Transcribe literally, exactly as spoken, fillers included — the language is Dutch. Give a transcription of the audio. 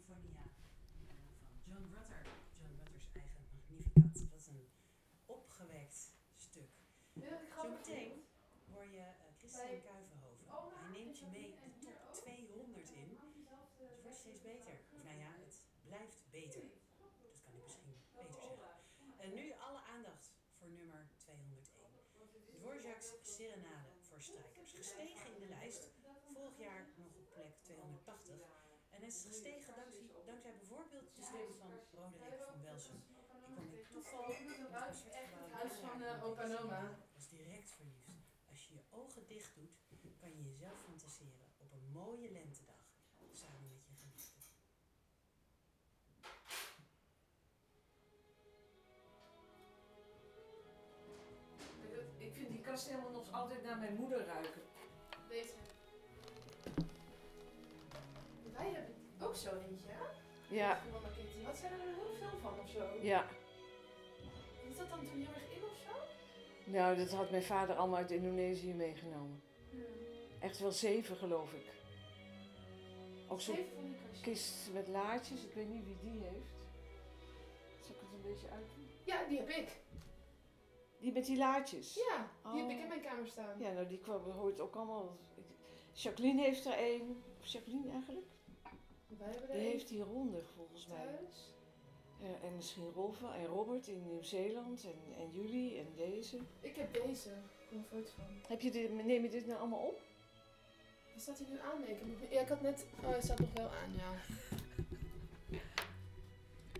Sinfonia uh, van John Rutter. John Rutter's eigen Magnificat. Dat is een opgewekt stuk. Zometeen hoor je uh, Christian Kuyvenhoven. Hij neemt je mee de top tweehonderd in. Dus het wordt steeds beter. Of nou ja, het blijft beter. Dat kan ik misschien beter zeggen. En nu alle aandacht voor nummer tweehonderdéén. Dvorak's Serenade voor strijkers. Gestegen in de lijst. Vorig jaar nog op plek tweehonderdtachtig. En het is gestegen dankzij, dankzij bijvoorbeeld de stem van Roderick van Belsum. Ik kwam in toeval in het concertgebouw. Het huis van uh, opa en oma. Ik was direct verliefd. Als je je ogen dicht doet, kan je jezelf fantaseren op een mooie lentedag. Samen met je geliefde. Ik vind die kast helemaal nog altijd naar mijn moeder ruiken. Deze. Wij hebben ook zo eentje, hè? Ja. Van Mama Kitty. Wat zijn er heel veel van of zo? Ja. Is dat dan toen heel erg in of zo? Nou, dat had mijn vader allemaal uit Indonesië meegenomen. Ja. Echt wel zeven, geloof ik. Ook zo'n Zeven van die kastjes. kist met laadjes. Ik weet niet wie die heeft. Zal ik het een beetje uitdoen? Ja, die heb ik. Die met die laadjes? Ja, die heb Oh. ik in mijn kamer staan. Ja, nou die kwam, hoort ook allemaal. Jacqueline heeft er een. Of Jacqueline eigenlijk? Wij hebben er Die een heeft die ronde volgens mij. thuis. En, en misschien Rolfe en Robert in Nieuw-Zeeland en, en jullie en deze. Ik heb deze. Ik kom er foto van. Heb je dit, neem je dit nou allemaal op? Wat staat hij nu aan? Nee, ik heb nog niet- ja, ik had net... Oh, hij staat nog wel aan, ja.